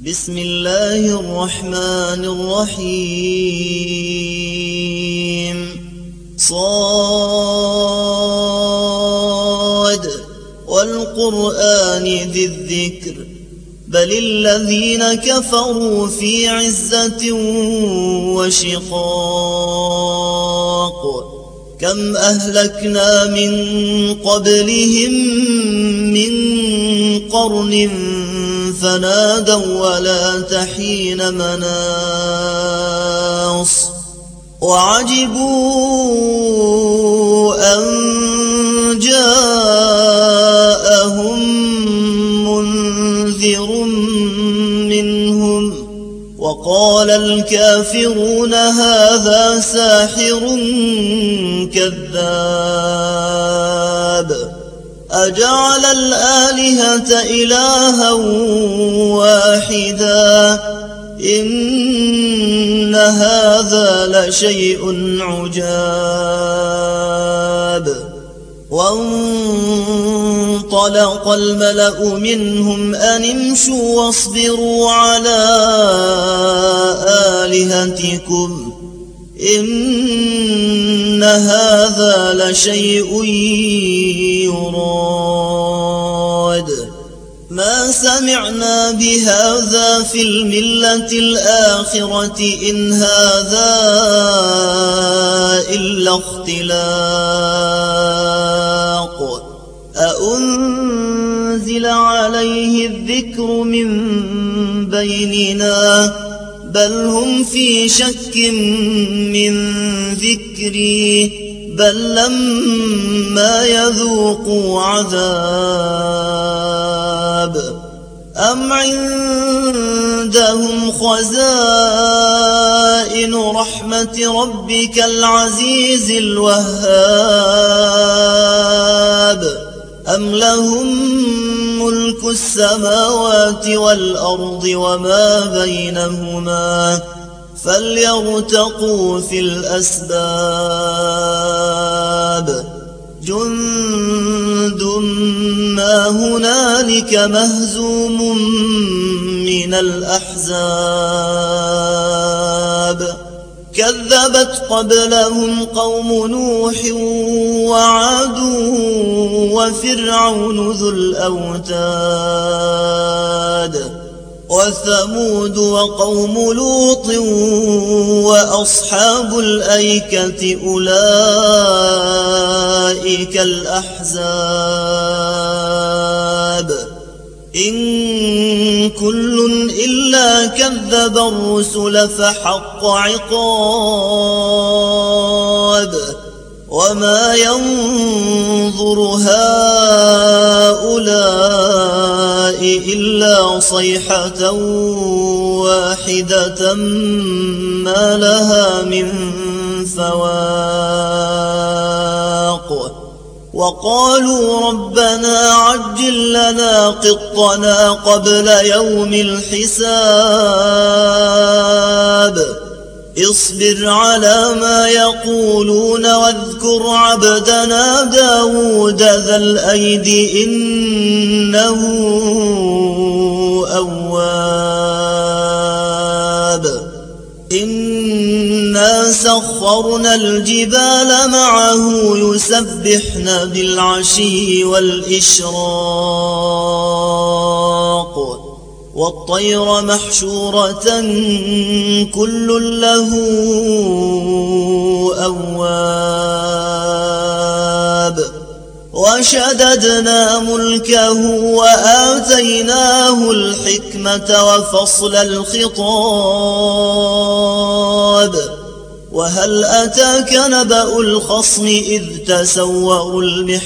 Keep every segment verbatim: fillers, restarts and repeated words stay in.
بسم الله الرحمن الرحيم صاد والقرآن ذي الذكر بل الذين كفروا في عزة وشقاق كم أهلكنا من قبلهم من قرن فنادوا ولا تحين مناص وعجبوا أن جاءهم منذر منهم وقال الكافرون هذا ساحر كذاب أجعل الآلهة إلها واحدا إن هذا لشيء عجاب وانطلق الملأ منهم أن امشوا واصبروا على آلهتكم إن هذا لشيء يراد ما سمعنا بهذا في الملة الآخرة إن هذا إلا اختلاق أأنزل عليه الذكر من بيننا بل هم في شك من ذكري بل لما يذوقوا عذاب أم عندهم خزائن رحمة ربك العزيز الوهاب أم لهم ملك السماوات والأرض وما بينهما فليرتقوا في الأسباب جند ما هنالك مهزوم من الأحزاب كذبت قبلهم قوم نوح وعاد وفرعون ذو الأوتاد وثمود وقوم لوط وأصحاب الأيكة أولئك الأحزاب إن كل إلا كذب الرسل فحق عقاب وما ينظر هؤلاء إلا صيحة واحدة ما لها من فواق وقالوا ربنا عجل لنا قطنا قبل يوم الحساب اصبر على ما يقولون واذكر عبدنا داود ذا الأيد إنه أواب إنا سخرنا الجبال معه يسبحن بالعشي والإشراق والطير محشورة كل له أواب وشددنا ملكه وآتيناه الحكمة وفصل الخطاب وهل أتاك نبأ الخصم إذ تسوروا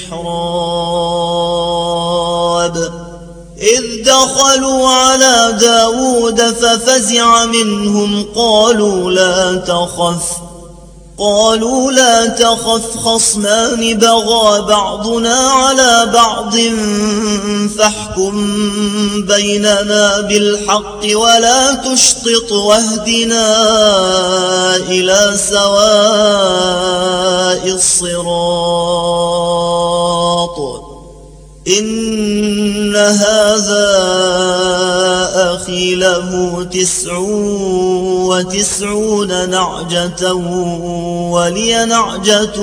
المحراب إذ دخلوا على داود ففزع منهم قالوا لا تخف قالوا لا تخف خصمان بغى بعضنا على بعض فاحكم بيننا بالحق ولا تشطط واهدنا إلى سواء الصراط إن هذا أخي له تسع وتسعون نعجة ولي نعجة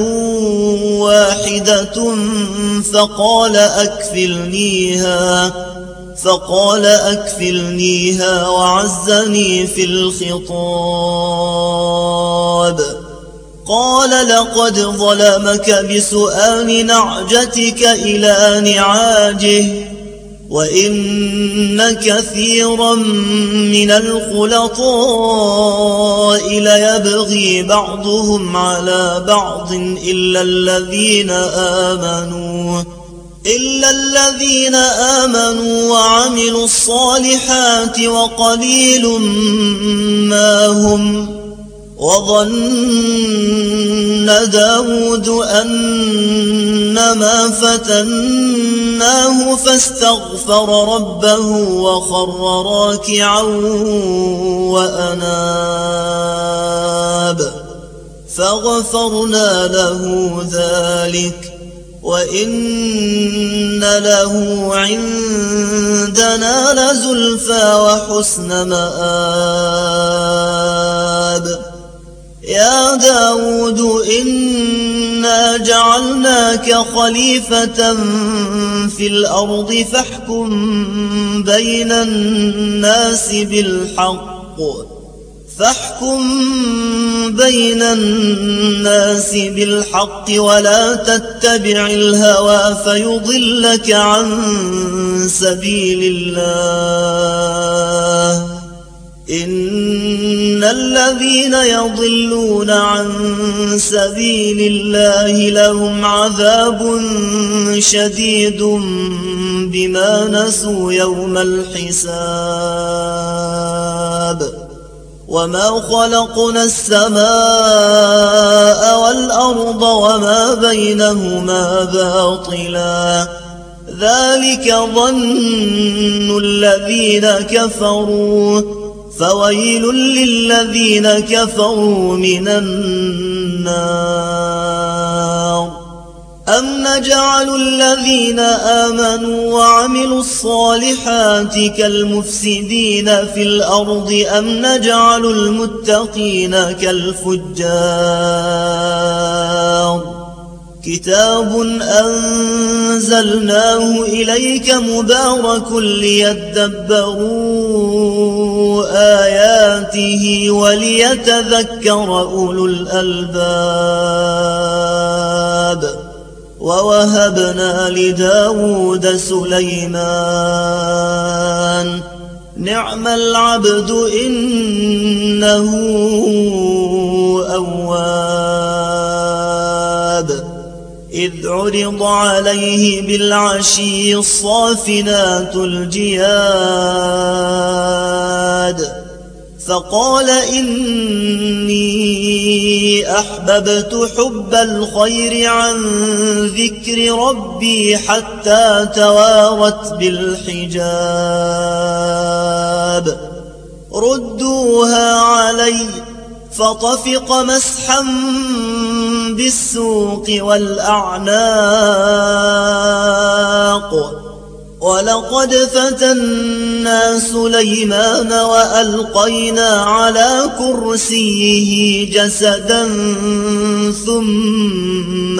واحدة فقال أكفلنيها فقال أكفلنيها وعزني في الخطاب. قال لقد ظلمك بسؤال نعجتك إلى نعاجه وإن كثيرا من الخلطاء ليبغي بعضهم على بعض إلا الذين آمنوا إلا الذين آمنوا وعملوا الصالحات وقليل ما هم. وظن داود أنما فتناه فاستغفر ربه وخر راكعا وأناب فغفرنا له ذلك وإن له عندنا لزلفى وحسن مآب. يا داود إنا جعلناك خليفة في الأرض فاحكم بين الناس بالحق فاحكم بين الناس بالحق ولا تتبع الهوى فيضلك عن سبيل الله. إن الذين يضلون عن سبيل الله لهم عذاب شديد بما نسوا يوم الحساب. وما خلقنا السماء والأرض وما بينهما باطلا ذلك ظن الذين كفروا فويل للذين كفروا من النار. أم نجعل الذين آمنوا وعملوا الصالحات كالمفسدين في الأرض أم نجعل المتقين كالفجار. كتاب أنزلناه إليك مبارك ليدبروا آياته وليتذكر أولو الألباب. ووهبنا لداود سليمان نعم العبد إنه أواب. إذ عرض عليه بالعشي الصافنات الجياد فقال إني أحببت حب الخير عن ذكر ربي حتى توارت بالحجاب. ردوها علي فطفق مسحا بالسوق والأعناق. ولقد فتنا سليمان وألقينا على كرسيه جسدا ثم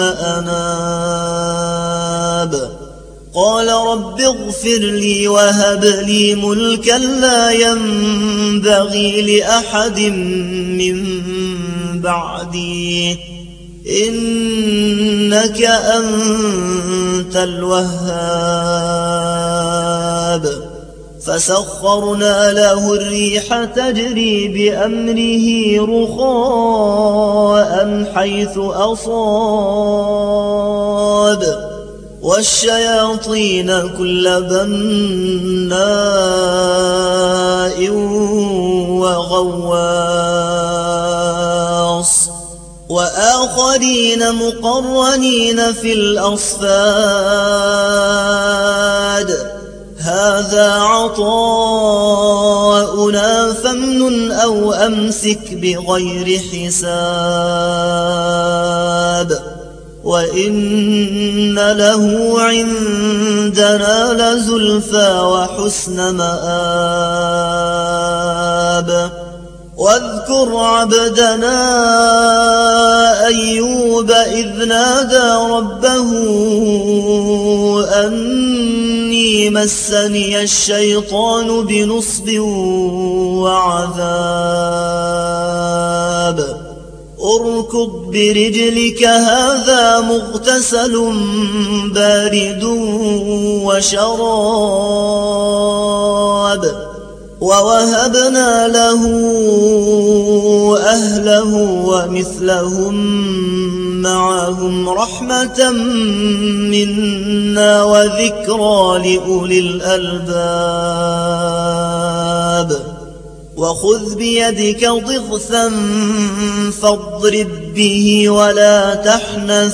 أناب. قال رب اغفر لي وهب لي ملكا لا ينبغي لأحد من بعدي إنك أنت الوهاب. فسخرنا له الريح تجري بأمره رخاء حيث أصاب والشياطين كل بناء وغواص وآخرين مقرنين في الأصفاد. هذا عطاؤنا فامنن أو أمسك بغير حساب. وإن له عندنا لزلفى وحسن مآب. واذكر عبدنا أيوب إذ نادى ربه أني مسني الشيطان بنصب وعذاب. اركض برجلك هذا مغتسل بارد وشراب. ووهبنا له أهله ومثلهم معهم رحمة منا وذكرى لأولي الألباب. وخذ بيدك ضغثا فاضرب به ولا تحنث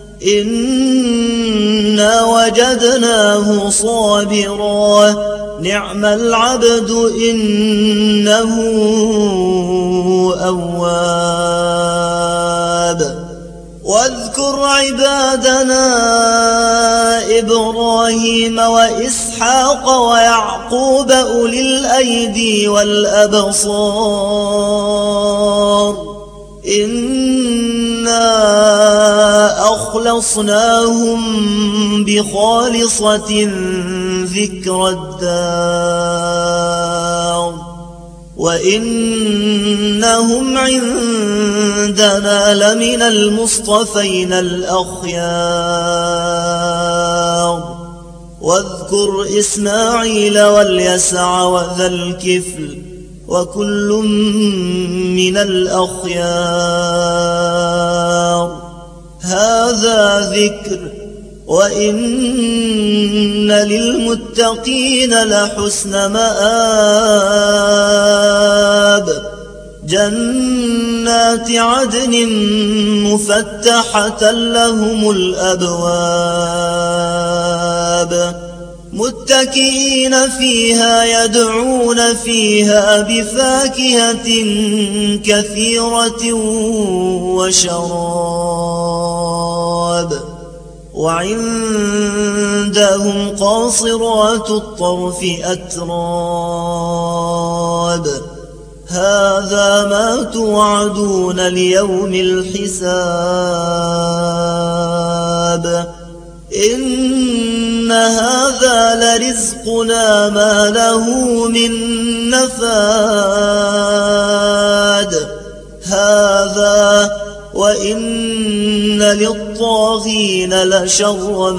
إنا وجدناه صابرا نعم العبد إنه أواب. واذكر عبادنا إبراهيم وإسحاق ويعقوب أولي الأيدي والأبصار إنا أخلصناهم بخالصة ذكر الدار وإنهم عندنا لمن المصطفين الأخيار. واذكر إسماعيل واليسع وذا الكفل وكل من الأخيار. هذا ذكر وإن للمتقين لحسن مآب. جنات عدن مفتحة لهم الأبواب متكئين فيها يدعون فيها بفاكهة كثيرة وشراب. وعندهم قاصرات الطرف أتراب. هذا ما توعدون ليوم الحساب. إن هذا لرزقنا ما له من نفاد. هذا وإن للطاغين لشر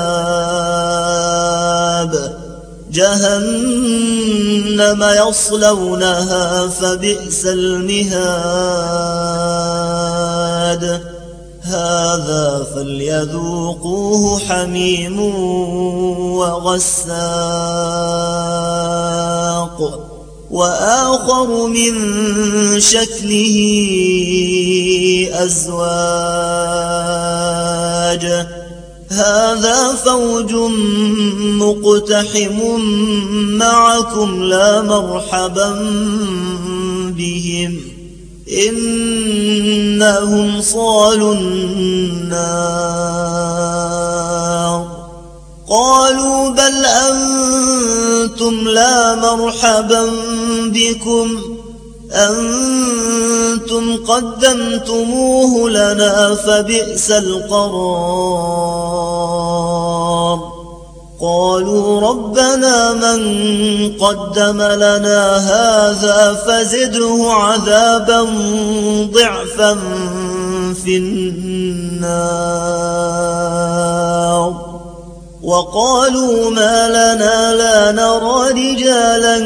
مآب. جهنم يصلونها فبئس المهاد. هذا فليذوقوه حميم وغساق وآخر من شكله أزواج. هذا فوج مقتحم معكم لا مرحبا بهم إنهم صالوا النار. قالوا بل أنتم لا مرحبا بكم أنتم قدمتموه لنا فبئس القرار. قالوا ربنا من قدم لنا هذا فزده عذابا ضعفا في النار. وقالوا ما لنا لا نرى رجالا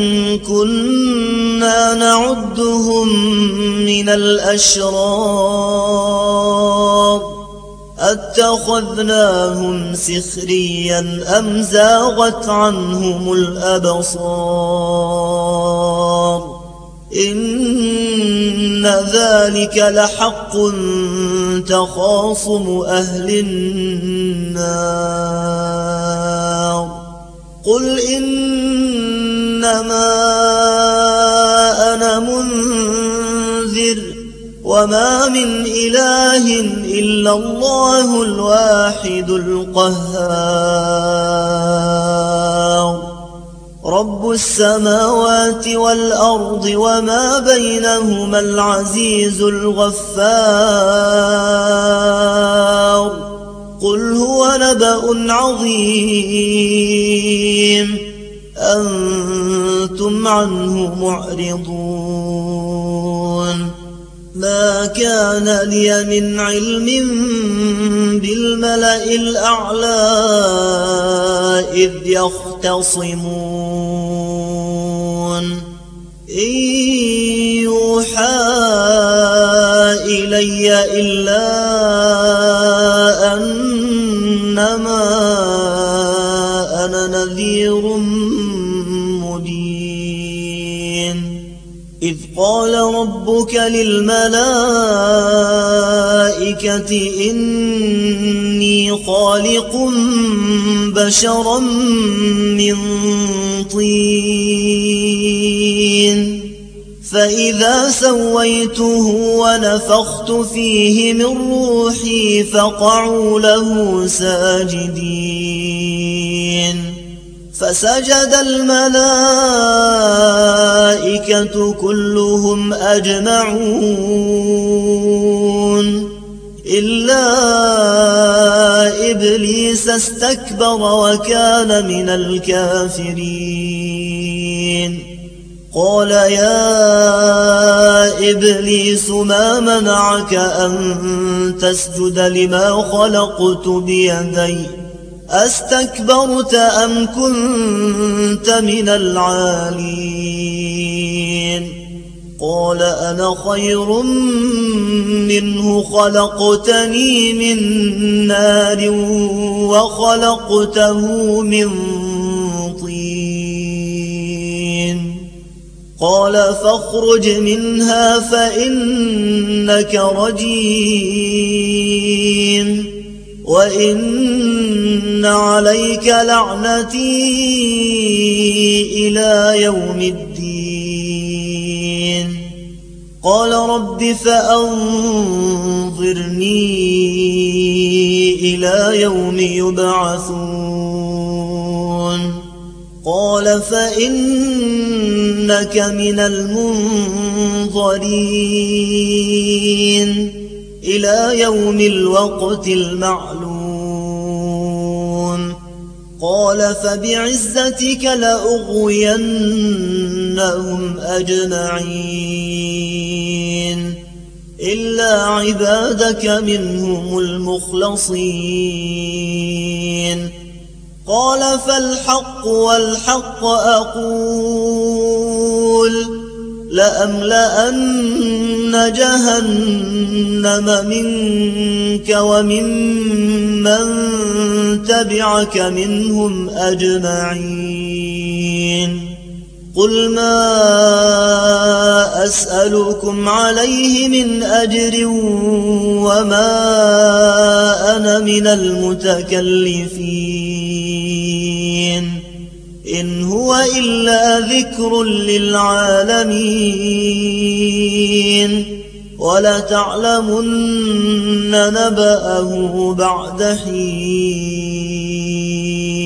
كنا نعدهم من الأشرار أتخذناهم سخريا أم زاغت عنهم الأبصار. إن ذلك لحق تخاصم أهل النار. قل إنما أنا منذر وما من إله إلا الله الواحد القهار رب السماوات والأرض وما بينهما العزيز الغفار قل هو نبأ عظيم أنتم عنه معرضون ما كان لي من علم بالملأ الأعلى إذ يختصمون إن يوحى إلي إلا أنما أنا نذير مبين إذ قال ربك للملائكة إني خالق بشرا من طين فإذا سويته ونفخت فيه من روحي فقعوا له ساجدين فسجد الملائكة كلهم أجمعون إلا إبليس استكبر وكان من الكافرين قال يا إبليس ما منعك أن تسجد لما خلقت بيدي أستكبرت أم كنت من العالين قال أنا خير منه خلقتني من نار وخلقته من طين قال فاخرج منها فإنك رجيم وإن عليك لعنتي إلى يوم الدين قال رب فأنظرني إلى يوم يبعثون قال فإنك من المنظرين إلى يوم الوقت المعلوم قال فبعزتك لأغوينهم أجمعين إلا عبادك منهم المخلصين قال فالحق والحق أقول لأملأن جهنم منك وممن تبعك منهم أجمعين قل ما أسألكم عليه من أجر وما أنا من المتكلفين إن هو إلا ذكر للعالمين ولتعلمن نبأه بعد حين